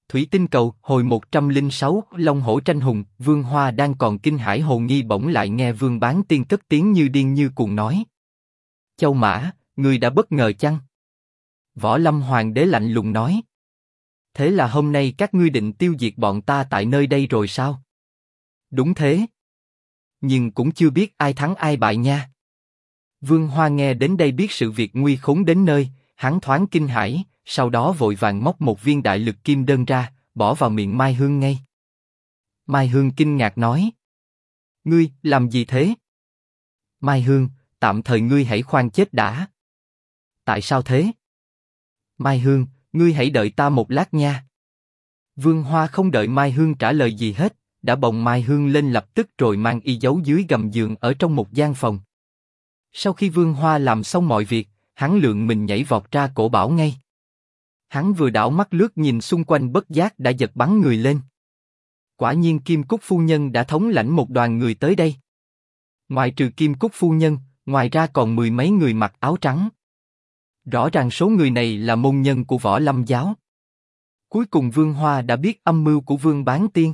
Thủy tinh cầu, hồi 106, Long hổ tranh hùng. Vương Hoa đang còn kinh hãi hồ nghi bỗng lại nghe Vương Bán Tiên cất tiếng như điên như cuồng nói. Châu Mã, ngươi đã bất ngờ chăng? Võ Lâm Hoàng đế lạnh lùng nói. Thế là hôm nay các ngươi định tiêu diệt bọn ta tại nơi đây rồi sao? Đúng thế. Nhưng cũng chưa biết ai thắng ai bại nha. Vương Hoa nghe đến đây biết sự việc nguy khốn đến nơi, hắn thoáng kinh hãi, sau đó vội vàng móc một viên đại lực kim đơn ra, bỏ vào miệng Mai Hương ngay. Mai Hương kinh ngạc nói. Ngươi, làm gì thế? Mai Hương, tạm thời ngươi hãy khoan chết đã. Tại sao thế? Mai Hương, ngươi hãy đợi ta một lát nha. Vương Hoa không đợi Mai Hương trả lời gì hết, đã bồng Mai Hương lên lập tức rồi mang y giấu dưới gầm giường ở trong một gian phòng. Sau khi Vương Hoa làm xong mọi việc, hắn lượn mình nhảy vọt ra cổ bảo ngay. Hắn vừa đảo mắt lướt nhìn xung quanh bất giác đã giật bắn người lên. Quả nhiên Kim Cúc phu nhân đã thống lãnh một đoàn người tới đây. Ngoài trừ Kim Cúc phu nhân, ngoài ra còn mười mấy người mặc áo trắng. Rõ ràng số người này là môn nhân của Võ Lâm giáo. Cuối cùng Vương Hoa đã biết âm mưu của Vương Bán Tiên.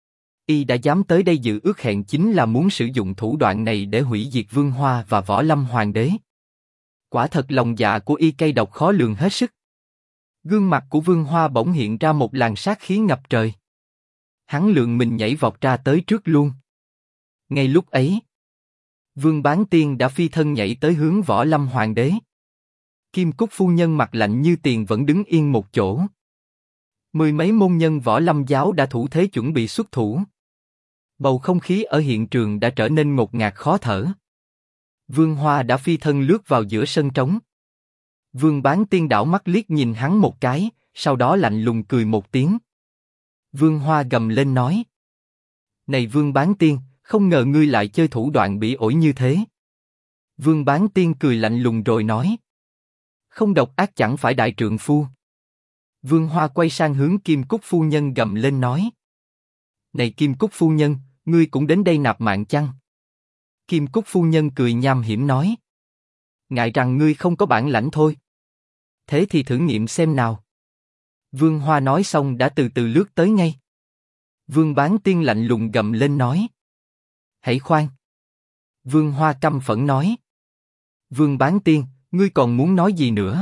Y đã dám tới đây dự ước hẹn chính là muốn sử dụng thủ đoạn này để hủy diệt Vương Hoa và Võ Lâm Hoàng đế. Quả thật lòng dạ của Y cay độc khó lường hết sức. Gương mặt của Vương Hoa bỗng hiện ra một làn sát khí ngập trời. Hắn lượn mình nhảy vọt ra tới trước luôn. Ngay lúc ấy, Vương Bán Tiên đã phi thân nhảy tới hướng Võ Lâm Hoàng đế. Kim Cúc phu nhân mặt lạnh như tiền vẫn đứng yên một chỗ. Mười mấy môn nhân Võ Lâm giáo đã thủ thế chuẩn bị xuất thủ. Bầu không khí ở hiện trường đã trở nên ngột ngạt khó thở. Vương Hoa đã phi thân lướt vào giữa sân trống. Vương Bán Tiên đảo mắt liếc nhìn hắn một cái, sau đó lạnh lùng cười một tiếng. Vương Hoa gầm lên nói. Này Vương Bán Tiên, không ngờ ngươi lại chơi thủ đoạn bỉ ổi như thế. Vương Bán Tiên cười lạnh lùng rồi nói. Không độc ác chẳng phải đại trượng phu. Vương Hoa quay sang hướng Kim Cúc phu nhân gầm lên nói. Này Kim Cúc phu nhân, ngươi cũng đến đây nạp mạng chăng? Kim Cúc phu nhân cười nham hiểm nói. Ngại rằng ngươi không có bản lãnh thôi. Thế thì thử nghiệm xem nào. Vương Hoa nói xong đã từ từ lướt tới ngay. Vương Bán Tiên lạnh lùng gầm lên nói. Hãy khoan. Vương Hoa căm phẫn nói. Vương Bán Tiên, ngươi còn muốn nói gì nữa?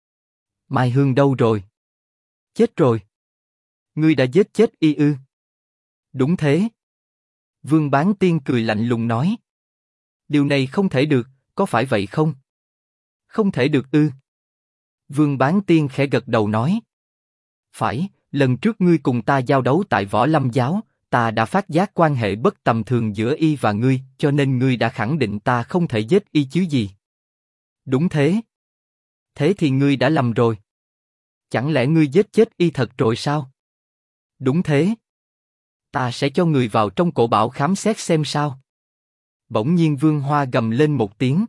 Mai Hương đâu rồi? Chết rồi. Ngươi đã giết chết y ư? Đúng thế. Vương Bán Tiên cười lạnh lùng nói. Điều này không thể được, có phải vậy không? Không thể được ư? Vương Bán Tiên khẽ gật đầu nói. Phải, lần trước ngươi cùng ta giao đấu tại Võ Lâm giáo, ta đã phát giác quan hệ bất tầm thường giữa y và ngươi, cho nên ngươi đã khẳng định ta không thể giết y chứ gì. Đúng thế. Thế thì ngươi đã lầm rồi. Chẳng lẽ ngươi giết chết y thật rồi sao? Đúng thế. Ta sẽ cho người vào trong cổ bảo khám xét xem sao. Bỗng nhiên Vương Hoa gầm lên một tiếng.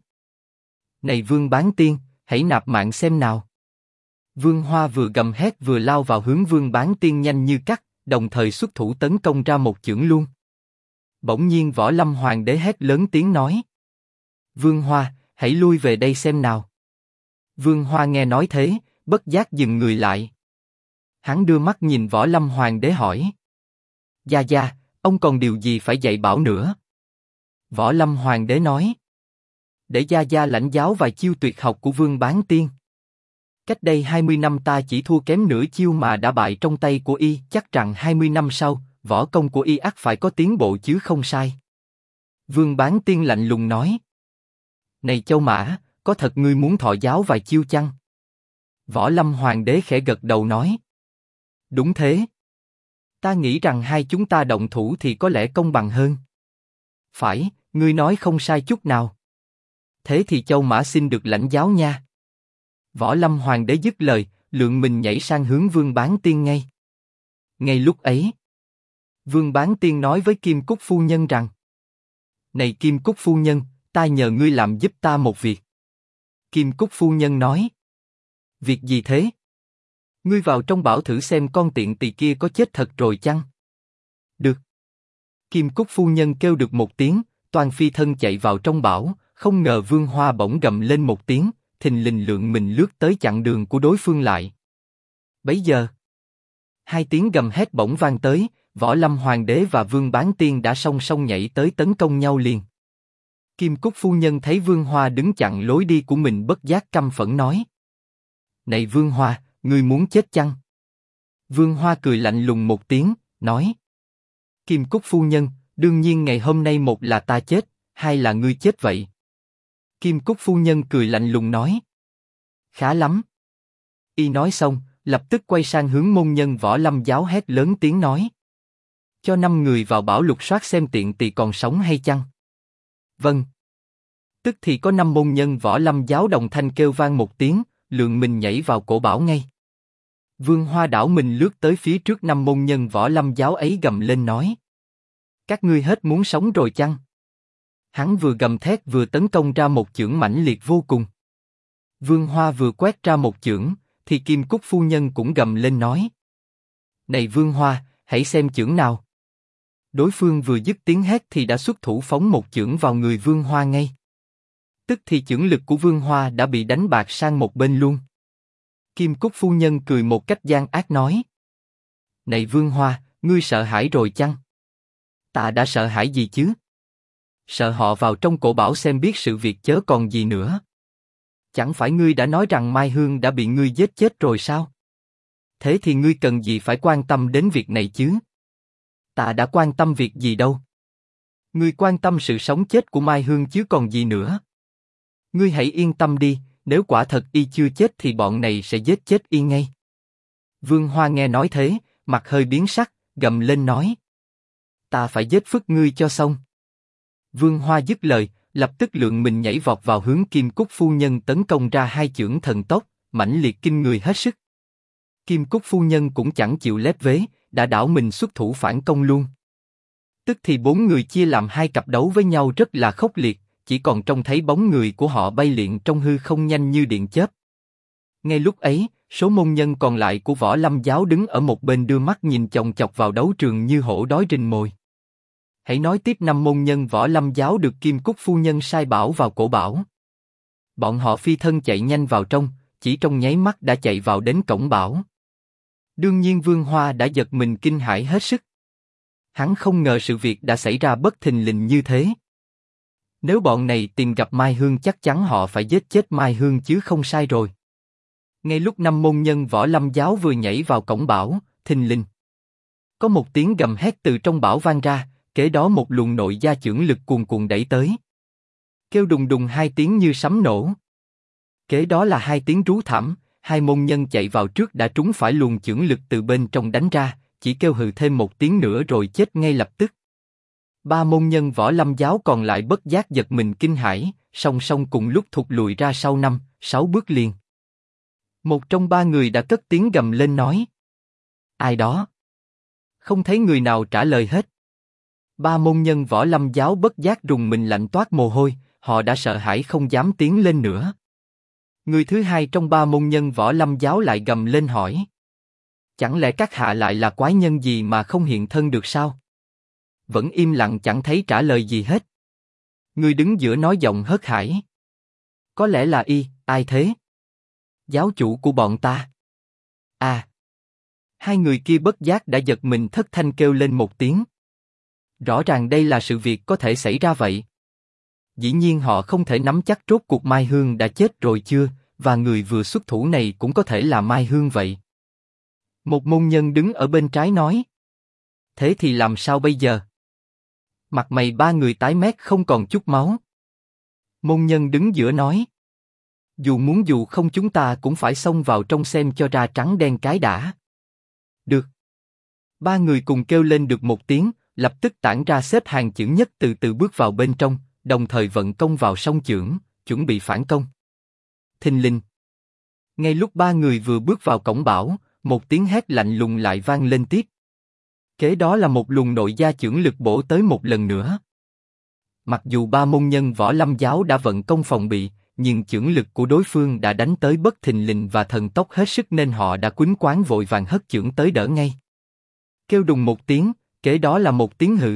Này Vương Bán Tiên, hãy nạp mạng xem nào. Vương Hoa vừa gầm hét vừa lao vào hướng Vương Bán Tiên nhanh như cắt, đồng thời xuất thủ tấn công ra một chưởng luôn. Bỗng nhiên Võ Lâm Hoàng đế hét lớn tiếng nói. Vương Hoa, hãy lui về đây xem nào. Vương Hoa nghe nói thế, bất giác dừng người lại. Hắn đưa mắt nhìn Võ Lâm Hoàng đế hỏi. Gia Gia, ông còn điều gì phải dạy bảo nữa? Võ Lâm Hoàng đế nói. Để Gia Gia lãnh giáo vài chiêu tuyệt học của Vương Bán Tiên. Cách đây 20 năm ta chỉ thua kém nửa chiêu mà đã bại trong tay của y, chắc rằng 20 năm sau, võ công của y ắt phải có tiến bộ chứ không sai. Vương Bán Tiên lạnh lùng nói. Này Châu Mã, có thật ngươi muốn thọ giáo vài chiêu chăng? Võ Lâm Hoàng đế khẽ gật đầu nói. Đúng thế. Ta nghĩ rằng hai chúng ta động thủ thì có lẽ công bằng hơn. Phải, ngươi nói không sai chút nào. Thế thì Châu Mã xin được lãnh giáo nha. Võ Lâm Hoàng đế dứt lời, lượn mình nhảy sang hướng Vương Bán Tiên ngay. Ngay lúc ấy, Vương Bán Tiên nói với Kim Cúc phu nhân rằng. Này Kim Cúc phu nhân, ta nhờ ngươi làm giúp ta một việc. Kim Cúc phu nhân nói. Việc gì thế? Ngươi vào trong bảo thử xem con tiện tỳ kia có chết thật rồi chăng? Được. Kim Cúc phu nhân kêu được một tiếng, toàn phi thân chạy vào trong bảo, không ngờ Vương Hoa bỗng gầm lên một tiếng, thình lình lượn mình lướt tới chặn đường của đối phương lại. Bấy giờ, Hai tiếng gầm hét bỗng vang tới, Võ Lâm Hoàng đế và Vương Bán Tiên đã song song nhảy tới tấn công nhau liền. Kim Cúc phu nhân thấy Vương Hoa đứng chặn lối đi của mình bất giác căm phẫn nói: Này Vương Hoa, ngươi muốn chết chăng? Vương Hoa cười lạnh lùng một tiếng, nói: Kim Cúc phu nhân, đương nhiên ngày hôm nay một là ta chết, hai là ngươi chết vậy. Kim Cúc phu nhân cười lạnh lùng nói: Khá lắm. Y nói xong, lập tức quay sang hướng môn nhân Võ Lâm giáo hét lớn tiếng nói: Cho 5 người vào bảo lục soát xem tiện tỳ còn sống hay chăng? Vâng. Tức thì có 5 môn nhân Võ Lâm giáo đồng thanh kêu vang một tiếng, lượng mình nhảy vào cổ bảo ngay. Vương Hoa đảo mình lướt tới phía trước 5 môn nhân Võ Lâm giáo ấy gầm lên nói: Các ngươi hết muốn sống rồi chăng? Hắn vừa gầm thét vừa tấn công ra một chưởng mãnh liệt vô cùng. Vương Hoa vừa quét ra một chưởng, thì Kim Cúc phu nhân cũng gầm lên nói: Này Vương Hoa, hãy xem chưởng nào. Đối phương vừa dứt tiếng hét thì đã xuất thủ phóng một chưởng vào người Vương Hoa ngay. Tức thì chưởng lực của Vương Hoa đã bị đánh bạc sang một bên luôn. Kim Cúc phu nhân cười một cách gian ác nói: Này Vương Hoa, ngươi sợ hãi rồi chăng? Ta đã sợ hãi gì chứ? Sợ họ vào trong cổ bảo xem biết sự việc chớ còn gì nữa. Chẳng phải ngươi đã nói rằng Mai Hương đã bị ngươi giết chết rồi sao? Thế thì ngươi cần gì phải quan tâm đến việc này chứ? Ta đã quan tâm việc gì đâu. Ngươi quan tâm sự sống chết của Mai Hương chứ còn gì nữa. Ngươi hãy yên tâm đi, nếu quả thật y chưa chết thì bọn này sẽ giết chết y ngay. Vương Hoa nghe nói thế, mặt hơi biến sắc, gầm lên nói: Ta phải giết phức ngươi cho xong. Vương Hoa dứt lời, lập tức lượng mình nhảy vọt vào hướng Kim Cúc phu nhân tấn công ra hai chưởng thần tốc, mãnh liệt kinh người hết sức. Kim Cúc phu nhân cũng chẳng chịu lép vế, đã đảo mình xuất thủ phản công luôn. Tức thì 4 người chia làm 2 cặp đấu với nhau rất là khốc liệt, chỉ còn trông thấy bóng người của họ bay lượn trong hư không nhanh như điện chớp. Ngay lúc ấy, số môn nhân còn lại của Võ Lâm giáo đứng ở một bên đưa mắt nhìn chòng chọc vào đấu trường như hổ đói rình mồi. Hãy nói tiếp 5 môn nhân Võ Lâm giáo được Kim Cúc phu nhân sai bảo vào cổ bảo. Bọn họ phi thân chạy nhanh vào trong, chỉ trong nháy mắt đã chạy vào đến cổng bảo. Đương nhiên Vương Hoa đã giật mình kinh hãi hết sức. Hắn không ngờ sự việc đã xảy ra bất thình lình như thế. Nếu bọn này tìm gặp Mai Hương chắc chắn họ phải giết chết Mai Hương chứ không sai rồi. Ngay lúc 5 môn nhân Võ Lâm giáo vừa nhảy vào cổng bảo, thình lình có một tiếng gầm hét từ trong bảo vang ra, kế đó một luồng nội gia chưởng lực cuồn cuộn đẩy tới. Kêu đùng đùng 2 tiếng như sấm nổ. Kế đó là 2 tiếng rú thảm, 2 môn nhân chạy vào trước đã trúng phải luồng chưởng lực từ bên trong đánh ra, chỉ kêu hừ thêm một tiếng nữa rồi chết ngay lập tức. 3 môn nhân Võ Lâm giáo còn lại bất giác giật mình kinh hãi, song song cùng lúc thụt lùi ra sau 5-6 bước liền. Một trong 3 người đã cất tiếng gầm lên nói: Ai đó? Không thấy người nào trả lời hết. 3 môn nhân Võ Lâm giáo bất giác rùng mình lạnh toát mồ hôi, họ đã sợ hãi không dám tiến lên nữa. Người thứ hai trong 3 môn nhân Võ Lâm giáo lại gầm lên hỏi: Chẳng lẽ các hạ lại là quái nhân gì mà không hiện thân được sao? Vẫn im lặng chẳng thấy trả lời gì hết. Người đứng giữa nói giọng hớt hải: Có lẽ là y, ai thế? Giáo chủ của bọn ta. À! 2 người kia bất giác đã giật mình thất thanh kêu lên một tiếng. Rõ ràng đây là sự việc có thể xảy ra vậy. Dĩ nhiên họ không thể nắm chắc rốt cuộc Mai Hương đã chết rồi chưa, và người vừa xuất thủ này cũng có thể là Mai Hương vậy. Một môn nhân đứng ở bên trái nói: Thế thì làm sao bây giờ? Mặt mày 3 người tái mét không còn chút máu. Môn nhân đứng giữa nói: Dù muốn dù không chúng ta cũng phải xông vào trong xem cho ra trắng đen cái đã. Được. 3 người cùng kêu lên được một tiếng, lập tức tản ra xếp hàng chưởng nhất từ từ bước vào bên trong, đồng thời vận công vào song chưởng, chuẩn bị phản công. Thình lình. Ngay lúc 3 người vừa bước vào cổng bảo, một tiếng hét lạnh lùng lại vang lên tiếp. Kế đó là một luồng nội gia chưởng lực bổ tới một lần nữa. Mặc dù 3 môn nhân Võ Lâm giáo đã vận công phòng bị, nhưng chưởng lực của đối phương đã đánh tới bất thình lình và thần tốc hết sức nên họ đã quýnh quáng vội vàng hất chưởng tới đỡ ngay. Kêu đùng một tiếng, kế đó là một tiếng hự.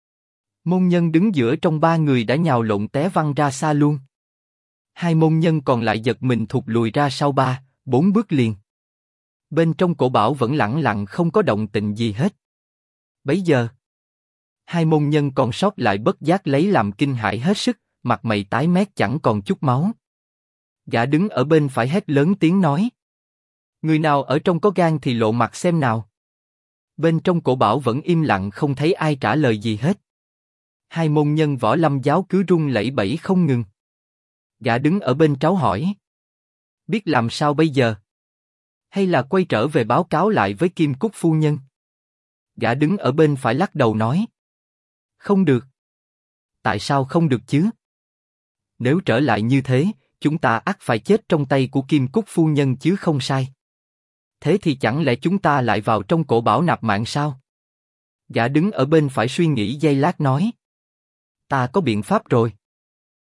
Môn nhân đứng giữa trong 3 người đã nhào lộn té văng ra xa luôn. 2 môn nhân còn lại giật mình thụt lùi ra sau 3-4 bước liền. Bên trong cổ bảo vẫn lặng lặng không có động tĩnh gì hết. Bấy giờ, hai môn nhân còn sót lại bất giác lấy làm kinh hãi hết sức, mặt mày tái mét chẳng còn chút máu. Gã đứng ở bên phải hét lớn tiếng nói: người nào ở trong có gan thì lộ mặt xem nào. Bên trong cổ bảo vẫn im lặng không thấy ai trả lời gì hết. Hai môn nhân Võ Lâm giáo cứ run lẩy bẩy không ngừng. Gã đứng ở bên tráo hỏi: biết làm sao bây giờ? Hay là quay trở về báo cáo lại với Kim Cúc phu nhân? Gã đứng ở bên phải lắc đầu nói: không được. Tại sao không được chứ? Nếu trở lại như thế, chúng ta ắt phải chết trong tay của Kim Cúc phu nhân chứ không sai. Thế thì chẳng lẽ chúng ta lại vào trong cổ bảo nạp mạng sao? Gã đứng ở bên phải suy nghĩ giây lát nói: ta có biện pháp rồi.